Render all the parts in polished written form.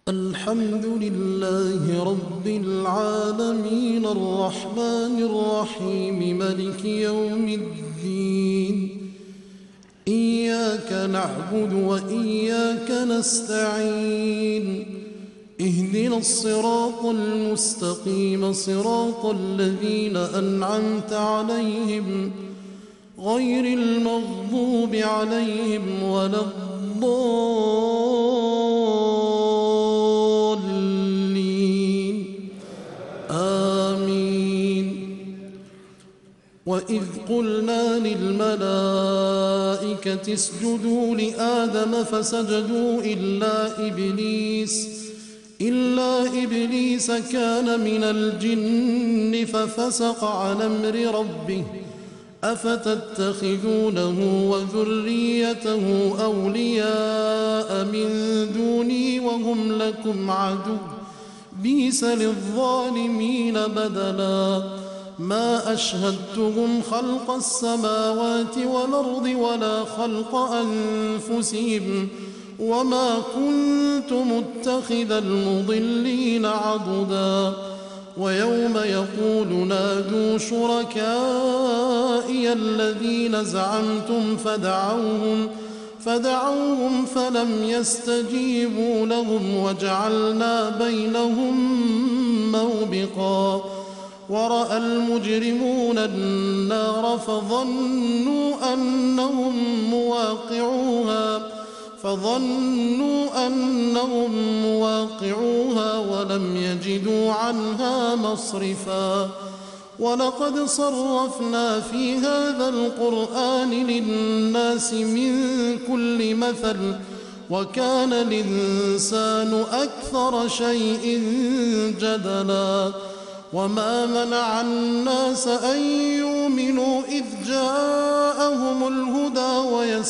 الحمد لله رب العالمين الرحمن الرحيم مالك يوم الدين. إياك نعبد وإياك نستعين. اهدنا الصراط المستقيم صراط الذين أنعمت عليهم غير المغضوب عليهم ولا الضالين. آمين. وإذ قلنا للملائكة اسجدوا لآدم فسجدوا إلا إبليس كان من الجن ففسق عن أمر ربه أفتتخذونه وذريته أولياء من دوني وهم لكم عدو بئس للظالمين بدلا. ما أشهدتهم خلق السماوات والأرض ولا خلق أنفسهم وما كنت متخذ المضلين عضدا. ويوم يقول نادوا شركائي الذين زعمتم فدعوهم فلم يستجيبوا لهم وجعلنا بينهم موبقا. ورأى المجرمون النار فظنوا أنهم مواقعوها ولم يجدوا عنها مصرفا. ولقد صرفنا في هذا القرآن للناس من كل مثل وكان الإنسان أكثر شيء جدلا. وما منع الناس أن يؤمنوا إذ جاءهم الهدى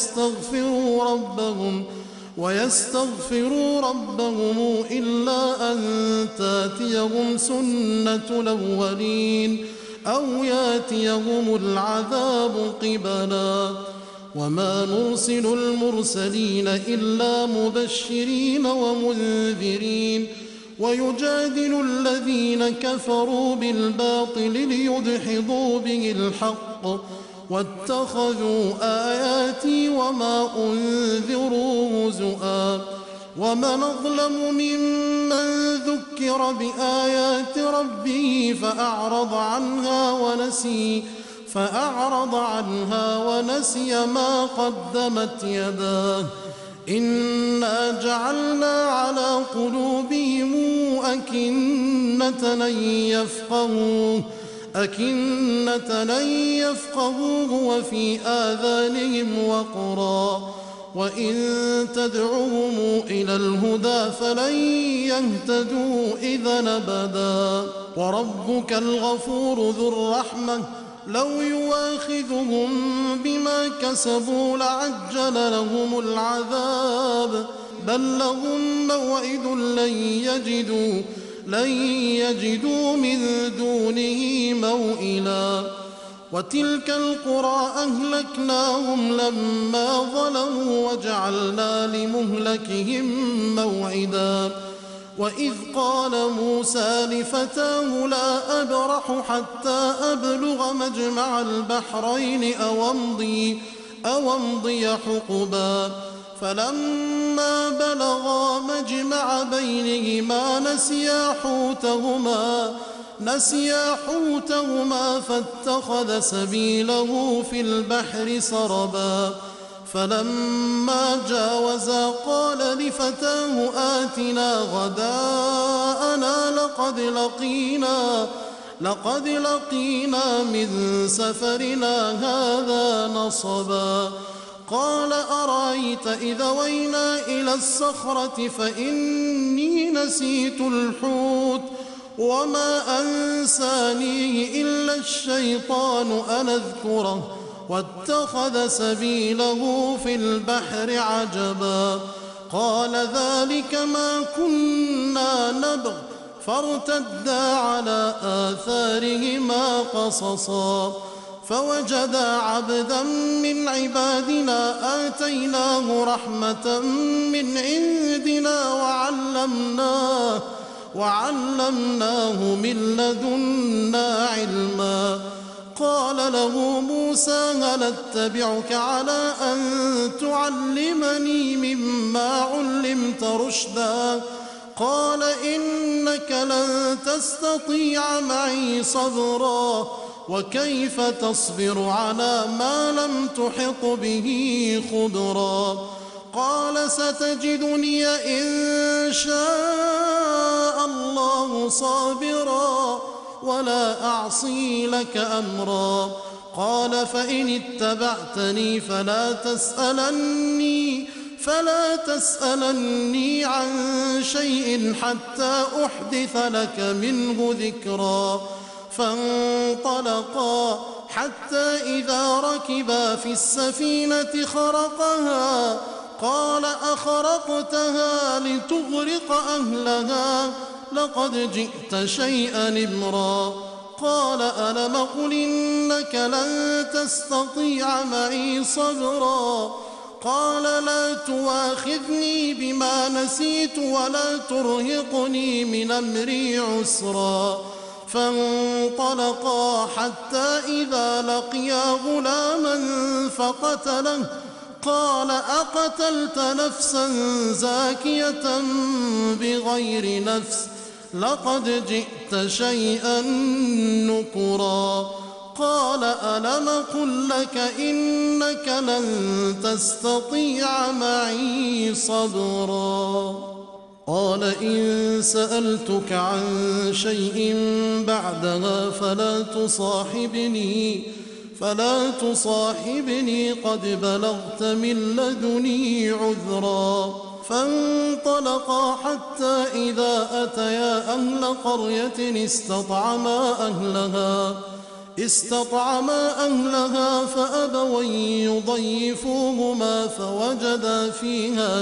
ويستغفروا ربهم إلا أن تاتيهم سنة الأولين أو ياتيهم العذاب قبلا. وما نرسل المرسلين إلا مبشرين ومنذرين ويجادل الذين كفروا بالباطل ليدحضوا به الحق واتخذوا آياتي وما أنذروا هزؤا. ومن أظلم ممن ذكر بآيات ربه فأعرض عنها ونسي ما قدمت يداه. إنا جعلنا على قلوبهم أكنة أن يفقهوه وفي آذانهم وقرا وإن تدعوهم إلى الهدى فلن يهتدوا إذا أبدا. وربك الغفور ذو الرحمة لو يواخذهم بما كسبوا لعجل لهم العذاب بل لهم موعد لن يجدوا من دونه موئلا. وتلك القرى أهلكناهم لما ظلموا وجعلنا لمهلكهم موعدا. وإذ قال موسى لفتاه لا أبرح حتى أبلغ مجمع البحرين أو أمضي حقبا. فلما بلغا مجمع بينهما نسيا حوتهما فاتخذ سبيله في البحر سربا. فلما جاوزا قال لفتاه آتنا غداءنا لقد لقينا من سفرنا هذا نصبا. قال أرأيت إذا وينا إلى الصخرة فإني نسيت الحوت وما أنسانيه إلا الشيطان أن أذكره واتخذ سبيله في البحر عجبا. قال ذلك ما كنا نبغ فارتدا على آثارهما قصصا. فوجدا عبدا من عبادنا آتيناه رحمة من عندنا وعلمناه من لدنا علما. قال له موسى هل اتبعك على أن تعلمني مما علمت رشدا؟ قال إنك لن تستطيع معي صبرا وكيف تصبر على ما لم تحط به خبرا؟ قال ستجدني إن شاء الله صابرا ولا أعصي لك أمرا. قال فإن اتبعتني فلا تسألني عن شيء حتى أحدث لك منه ذكرا. فانطلقا حتى إذا ركبا في السفينة خرقها قال أخرقتها لتغرق أهلها لقد جئت شيئا إمرا. قال ألم قل إنك لن تستطيع معي صبرا؟ قال لا تواخذني بما نسيت ولا ترهقني من أمري عسرا. فانطلقا حتى إذا لقيا غلاما فقتله قال أقتلت نفسا زاكية بغير نفس لقد جئت شيئا نكرا. قال ألم قل لك إنك لن تستطيع معي صبرا؟ قال إن سألتك عن شيء بعدها فلا تصاحبني قد بلغت من لدني عذرا. فانطلقا حتى إذا أتيا أهل قرية استطعما أهلها فأبوا أن يضيفوهما فوجدا فيها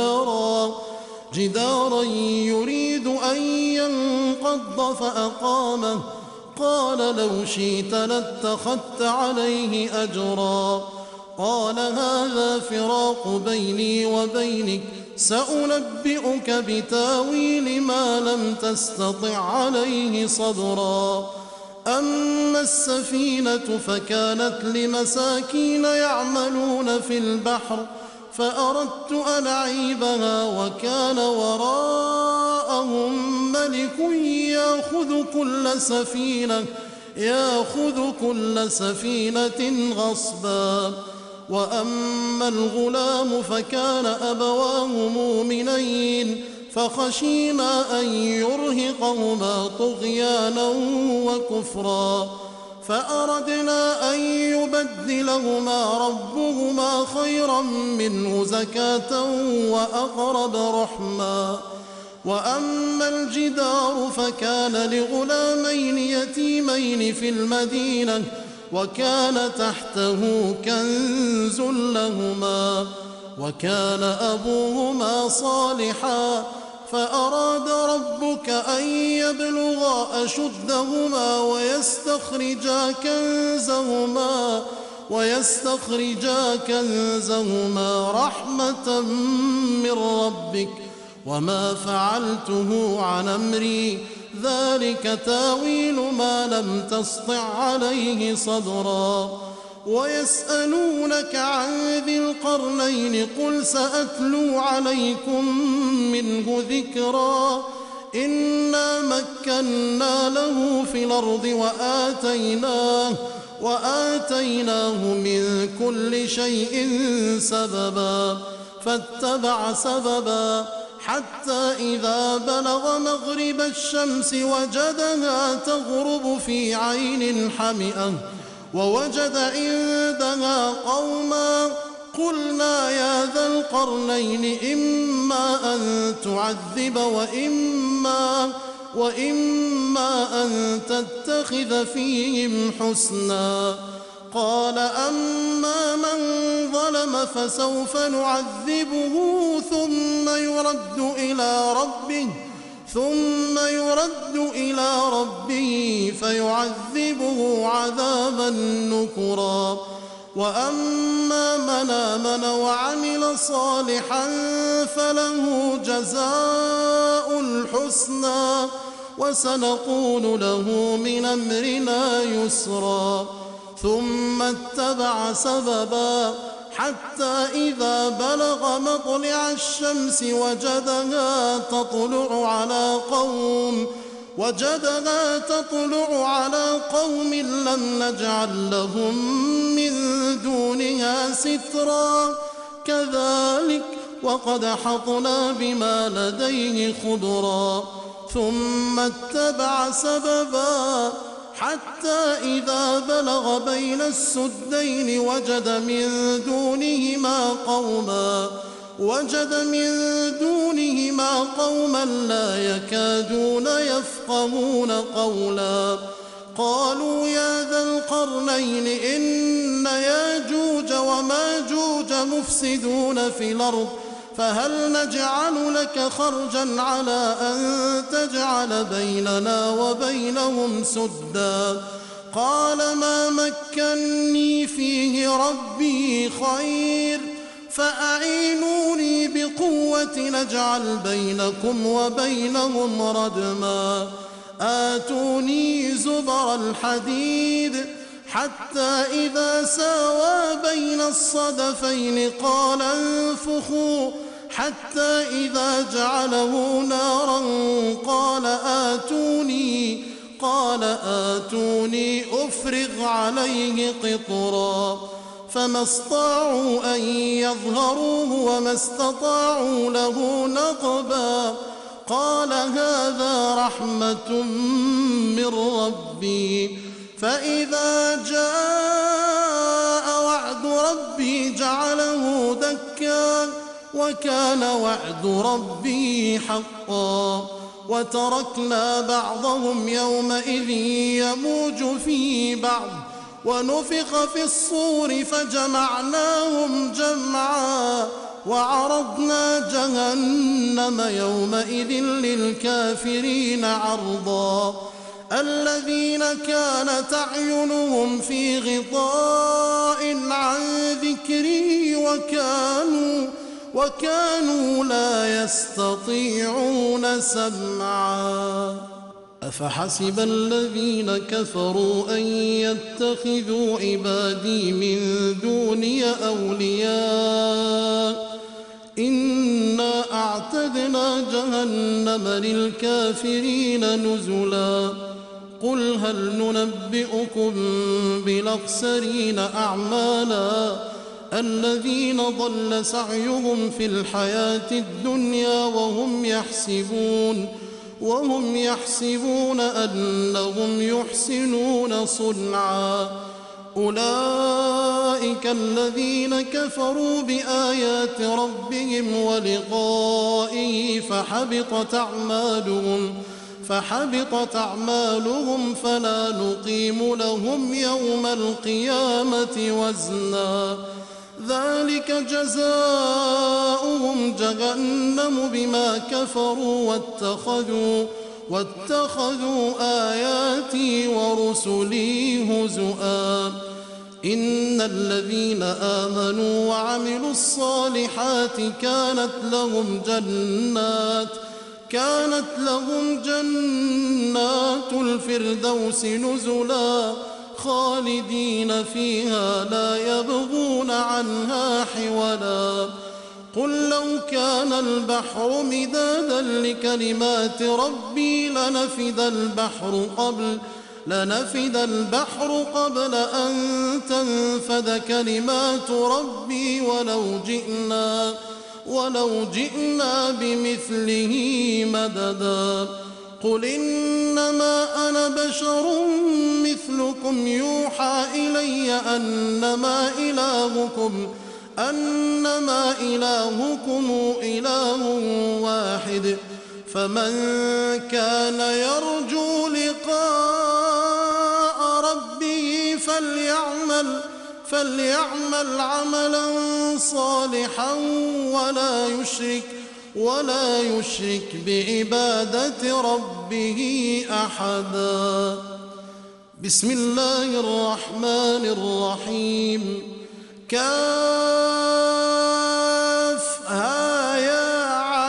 جدارا يريد أن ينقض فأقامه. قال لو شئت لاتخذت عليه أجرا. قال هذا فراق بيني وبينك سأنبئك بتاويل ما لم تستطع عليه صبرا. أما السفينة فكانت لمساكين يعملون في البحر فأردت أن أعيبها وكان وراءهم ملك يأخذ كل سفينة غصبا. وأما الغلام فكان أبواه مؤمنين فخشينا أن يرهقهما طغيانا وكفرا فأردنا أن يبدلهما ربهما خيرا منه زكاة وأقرب رحما. وأما الجدار فكان لغلامين يتيمين في المدينة وكان تحته كنز لهما وكان أبوهما صالحا فأراد ربك أن يبلغا أشدهما ويستخرجا كنزهما رحمة من ربك وما فعلته عن أمري ذلك تاويل ما لم تسطع عليه صبرا. ويسألونك عن ذي القرنين قل سأتلو عليكم منه ذكرا. إنا مكنا له في الأرض وآتيناه من كل شيء سببا فاتبع سببا حتى إذا بلغ مغرب الشمس وجدها تغرب في عين حمئة ووجد عندها قوما قلنا يا ذا القرنين إما أن تعذب وإما أن تتخذ فيهم حسنا. قال أما من ظلم فسوف نعذبه ثم ثم يرد إلى ربه فيعذبه عذابا نكرا. وأما من آمن وعمل صالحا فله جزاء الحسنى وسنقول له من أمرنا يسرا. ثم اتبع سببا حتى إذا بلغ مطلع الشمس وجدها تطلع على قوم لم نجعل لهم من دونها سترا كذلك وقد أحطنا بما لديه خبرا. ثم اتبع سببا حتى إذا بلغ بين السدين وجد من دونهما قوما لا يكادون يفقهون قولا. قالوا يا ذا القرنين إن ياجوج وماجوج مفسدون في الأرض فهل نجعل لك خرجا على أن تجعل بيننا وبينهم سدا. قال ما مكني فيه ربي خير فأعينوني بقوة نجعل بينكم وبينهم ردما. آتوني زبر الحديد حتى إذا ساوى بين الصدفين قال انفخوا حتى إذا جعله نارا قال آتوني أفرغ عليه قطرا. فما استطاعوا أن يظهروه وما استطاعوا له نقبا. قال هذا رحمة من ربي فإذا جاء وعد ربي جعله دكا وكان وعد ربي حقا. وتركنا بعضهم يومئذ يموج في بعض ونفخ في الصور فجمعناهم جمعا وعرضنا جهنم يومئذ للكافرين عرضا. الذين كانت أعينهم في غطاء عن ذكري وكانوا لا يستطيعون سمعا. أفحسب الذين كفروا أن يتخذوا عبادي من دوني أولياء إنا أعتدنا جهنم للكافرين نزلا. قل هل ننبئكم بالأخسرين أعمالا الذين ضل سعيهم في الحياة الدنيا وهم يحسبون أنهم يحسنون صنعا. أولئك الذين كفروا بآيات ربهم ولقائه فحبطت أعمالهم فلا نقيم لهم يوم القيامة وزنا. ذلك جزاؤهم جهنم بما كفروا واتخذوا آياتي ورسلي هزؤا. إن الذين آمنوا وعملوا الصالحات كانت لهم جنات الفردوس نزلا خالدين فيها لا يبغون عنها حولا. قل لو كان البحر مدادا لكلمات ربي لنفد البحر قبل أن تنفد كلمات ربي ولو جئنا بمثله مددا. قل إنما أنا بشر مثلكم يوحى إلي أنما إلهكم إله واحد فمن كان يرجو لقاء ربه فليعمل عملا صالحا ولا يشرك بعبادة ربه أحدا. بسم الله الرحمن الرحيم. كافها يا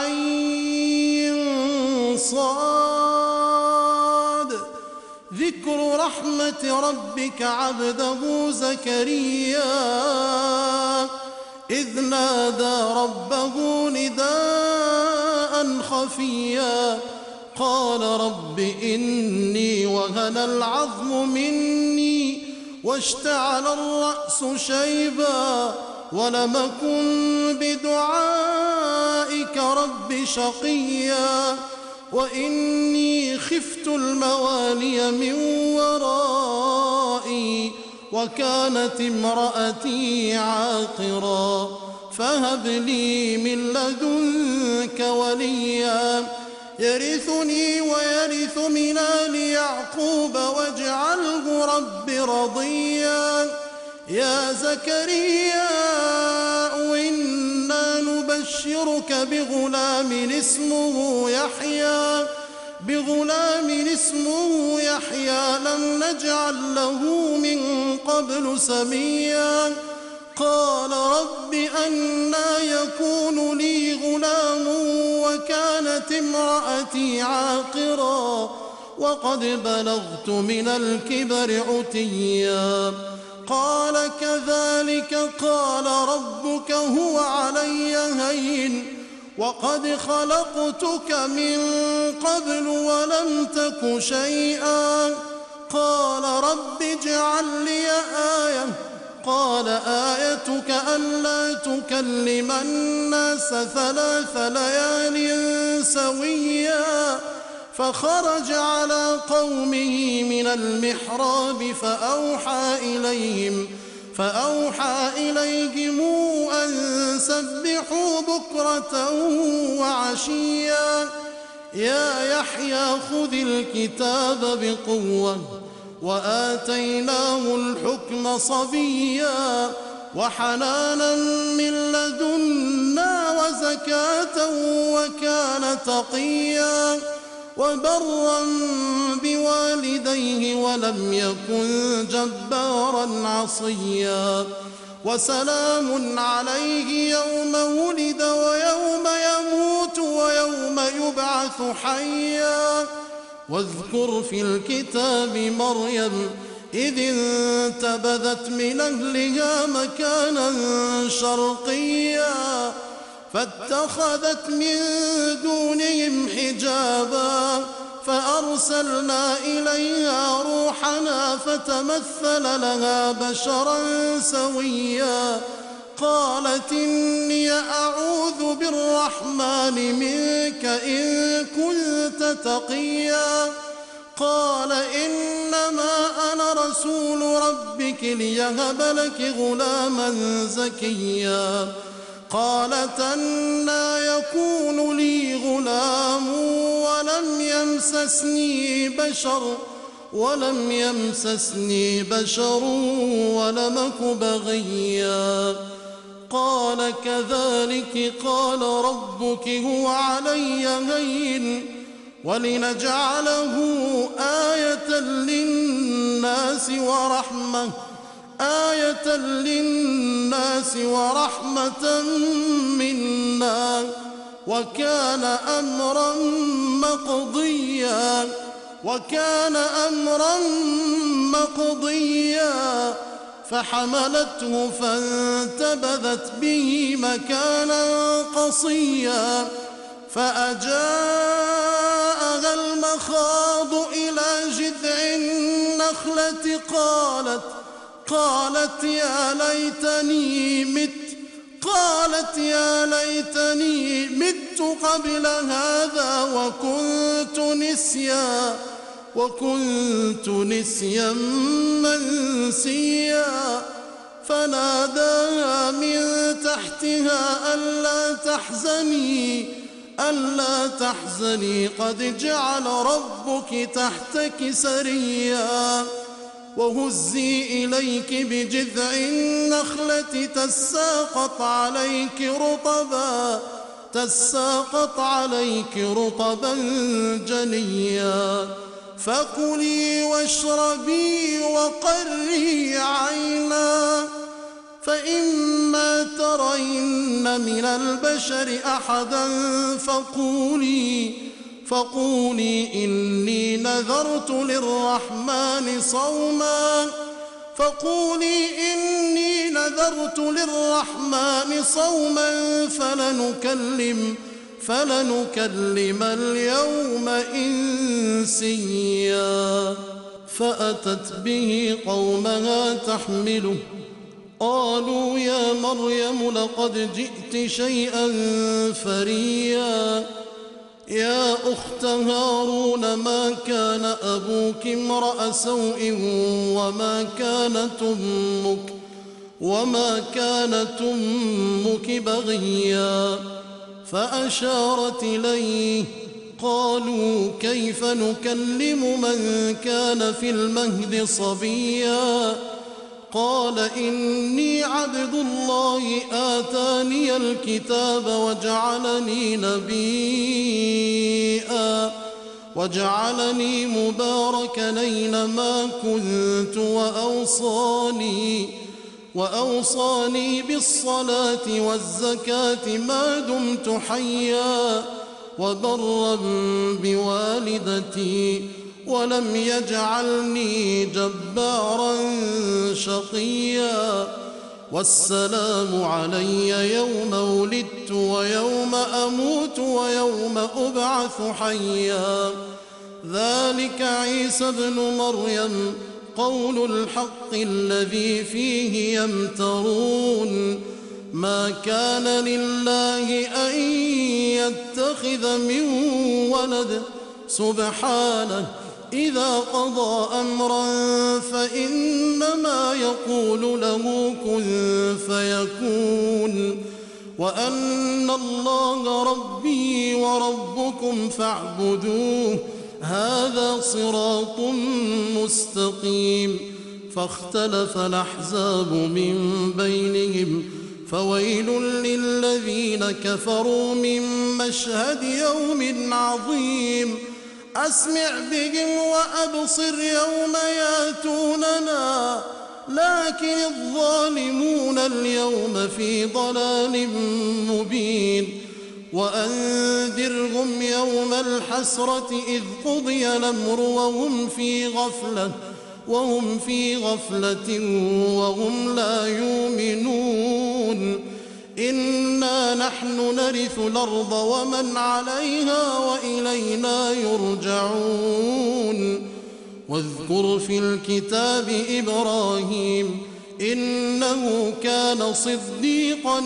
عين صاد. ذكر رحمة ربك عبده زكريا إذ نادى ربه نداء خفيا قال رب إني وهن العظم مني واشتعل الرأس شيبا ولم أكن بدعائك رب شقيا وإني خفت الموالي من ورائي وكانت امرأتي عاقرا فهب لي من لدنك وليا يرثني ويرث من آل يعقوب واجعله رب رضيا. يا زكريا إنا نبشرك بغلام اسمه يحيى لم نجعل له من قبل سميا. قال رب أنى يكون لي غلام وكانت امرأتي عاقرا وقد بلغت من الكبر عتيا. قال كذلك قال ربك هو علي هين وقد خلقتك من قبل ولم تك شيئا. قال رب اجعل لي آية. قال آيتك ألا تكلم الناس 3 ليال سويا. فخرج على قومه من المحراب فأوحى إليهم أن سبحوا بكرة وعشيا. يا يحيى خذ الكتاب بقوة وآتيناه الحكم صبيا وحنانا من لدنا وزكاة وكان تقيا وبرا بوالديه ولم يكن جبارا عصيا. وسلام عليه يوم ولد ويوم يموت ويوم يبعث حيا. واذكر في الكتاب مريم إذ انتبذت من أهلها مكانا شرقيا فاتخذت من دونهم حجابا فأرسلنا إليها روحنا فتمثل لها بشرا سويا. قالت إني أعوذ بالرحمن منك إن كنت تقيا. قال إنما أنا رسول ربك ليهب لك غلاما زكيا. قالت أنى يكون لي غلام ولم يمسسني بشر ولم أك بغيا. قال كذلك قال ربك هو علي هين ولنجعله آية للناس ورحمة منا وكان أمرا مقضيا. فحملته فانتبذت به مكانا قصيا فأجاءها المخاض إلى جذع النخلة قالت يا ليتني مت قبل هذا وكنت نسيا منسيا. فناداها من تحتها ألا تحزني قد جعل ربك تحتك سريا. وهزي إليك بجذع النخلة تساقط عليك رطبا تساقط عليك رطبا جنيا فكلي واشربي وقري عينا فإما ترين من البشر أحدا فقولي إني نذرت للرحمن صوما فلنكلم اليوم إنسيا فأتت به قومها تحمله قالوا يا مريم لقد جئت شيئا فريا يا أخت هارون ما كان أبوك امرأ سوء وما كانت أمك بغيا فأشارت إليه قالوا كيف نكلم من كان في المهد صبيا قال إني عبد الله آتاني الكتاب وجعلني مباركا أينما كنت وأوصاني بالصلاة والزكاة ما دمت حيا وبرا بوالدتي ولم يجعلني جبارا شقيا والسلام علي يوم ولدت ويوم أموت ويوم أبعث حيا ذلك عيسى ابن مريم قول الحق الذي فيه يمترون ما كان لله أن يتخذ من ولد سبحانه إذا قضى أمرا فإنما يقول له كن فيكون وأن الله ربي وربكم فاعبدوه هذا صراط مستقيم فاختلف الأحزاب من بينهم فويل للذين كفروا من مشهد يوم عظيم أسمع بهم وأبصر يوم ياتوننا لكن الظالمون اليوم في ضلال مبين وأنذرهم يوم الحسرة إذ قضي الأمر وهم في غفلة وهم لا يؤمنون إنا نحن نرث الأرض ومن عليها وإلينا يرجعون واذكر في الكتاب إبراهيم إنه كان صديقا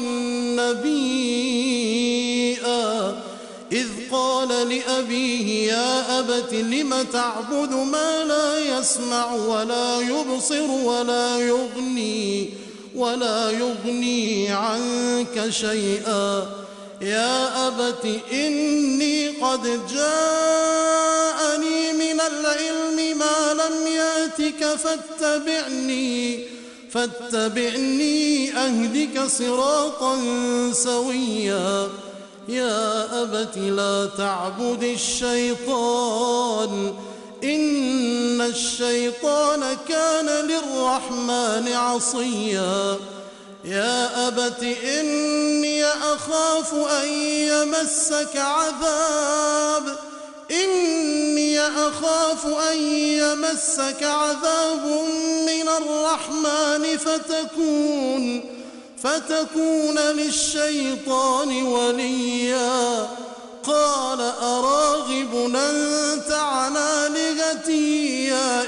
نبيا إذ قال لأبيه يا أبت لم تعبد ما لا يسمع ولا يبصر ولا يغني عنك شيئا يا أبت إني قد جاءني من العلم ما لم يأتك فاتبعني أهدك صراطا سويا يا أبت لا تعبد الشيطان إن الشيطان كان للرحمن عصيا يا أبت إني أخاف أن يمسك عذاب من الرحمن فتكون للشيطان وليا قال أراغب أنت عن آلهتي يا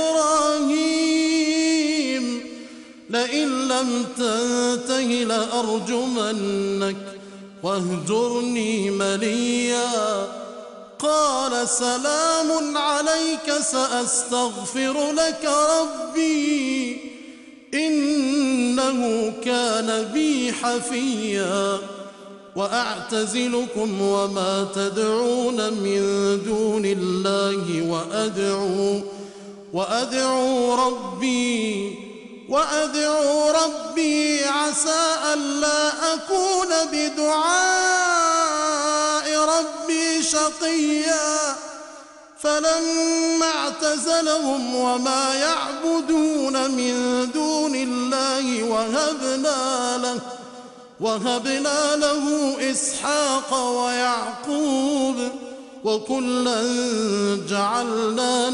إبراهيم لئن لم تنته لأرجمنك واهجرني مليا قال سلام عليك سأستغفر لك ربي إنه كان بي حفيا وأعتزلكم وما تدعون من دون الله وأدعو ربي عسى ألا أكون بدعاء شقيا فلما اعتزلهم وما يعبدون من دون الله وهبنا له إسحاق ويعقوب وكلا جعلنا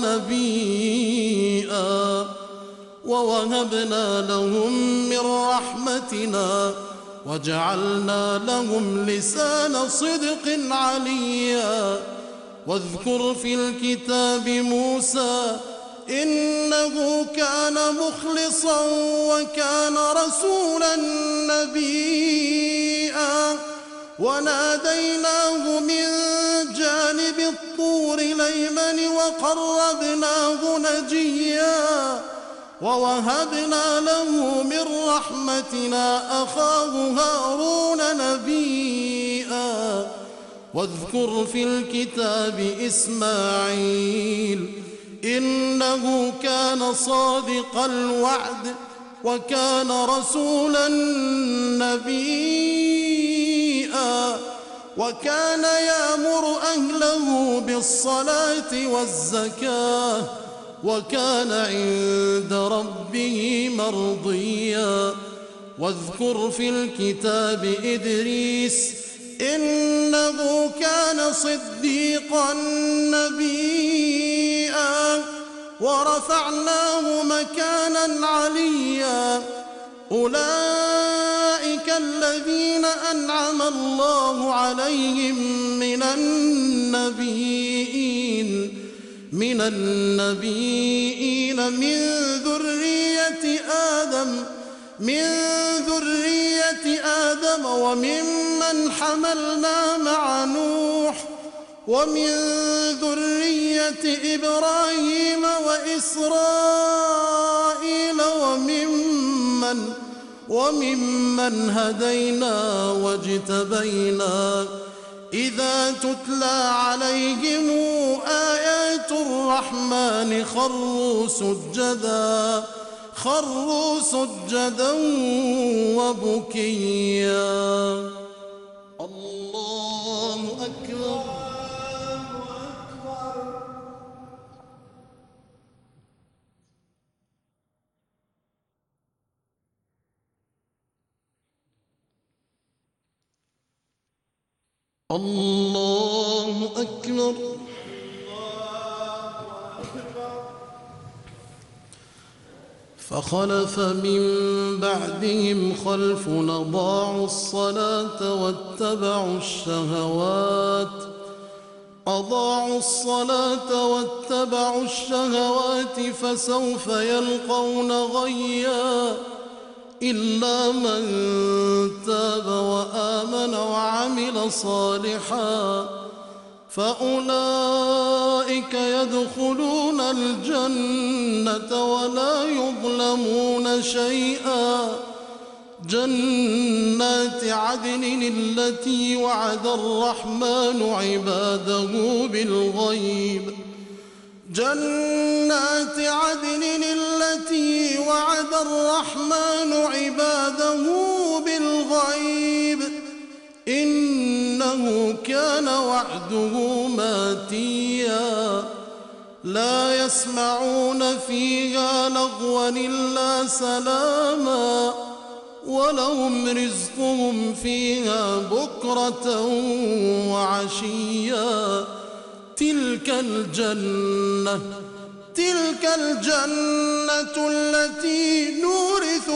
نبيا ووهبنا لهم من رحمتنا وجعلنا لهم لسان صدق عليا واذكر في الكتاب موسى إنه كان مخلصا وكان رسولا نبيا وناديناه من جانب الطور الأيمن وقربناه نجيا ووهبنا له من رحمتنا أخاه هارون نبيا واذكر في الكتاب إسماعيل إنه كان صادق الوعد وكان رسولا نبيا وكان يأمر أهله بالصلاة والزكاة وكان عند ربه مرضيا واذكر في الكتاب إدريس إنه كان صديقا نبيا ورفعناه مكانا عليا أولئك الذين أنعم الله عليهم من النبيين من ذرية آدم وممن حملنا مع نوح ومن ذرية إبراهيم وإسرائيل وممن هدينا واجتبينا إذا تتلى عليهم آيات الرحمن خروا سجدا وبكيا الله أكبر الله أكبر فخلف من بعدهم خلف أضاعوا الصلاة واتبعوا الشهوات فسوف يلقون غيا إلا من تاب وآمن وعمل صالحا فأولئك يدخلون الجنة ولا يظلمون شيئا جنات عدن التي وعد الرحمن عباده بالغيب إنه كان وعده ماتيا لا يسمعون فيها لغوا إلا سلاما ولهم رزقهم فيها بكرة وعشيا تلك الجنة التي نورث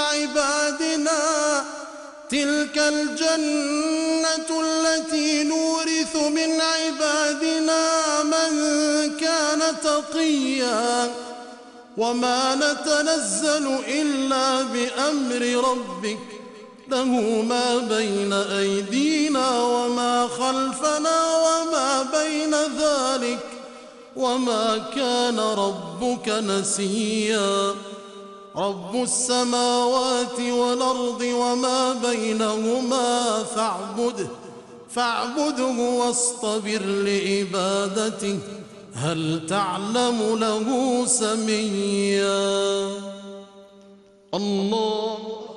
من عبادنا من كان تقيا وما نتنزل إلا بأمر ربك له ما بين أيدينا وما خلفنا وما بين ذلك وما كان ربك نسيا رب السماوات والأرض وما بينهما فاعبده واصطبر لعبادته هل تعلم له سميا الله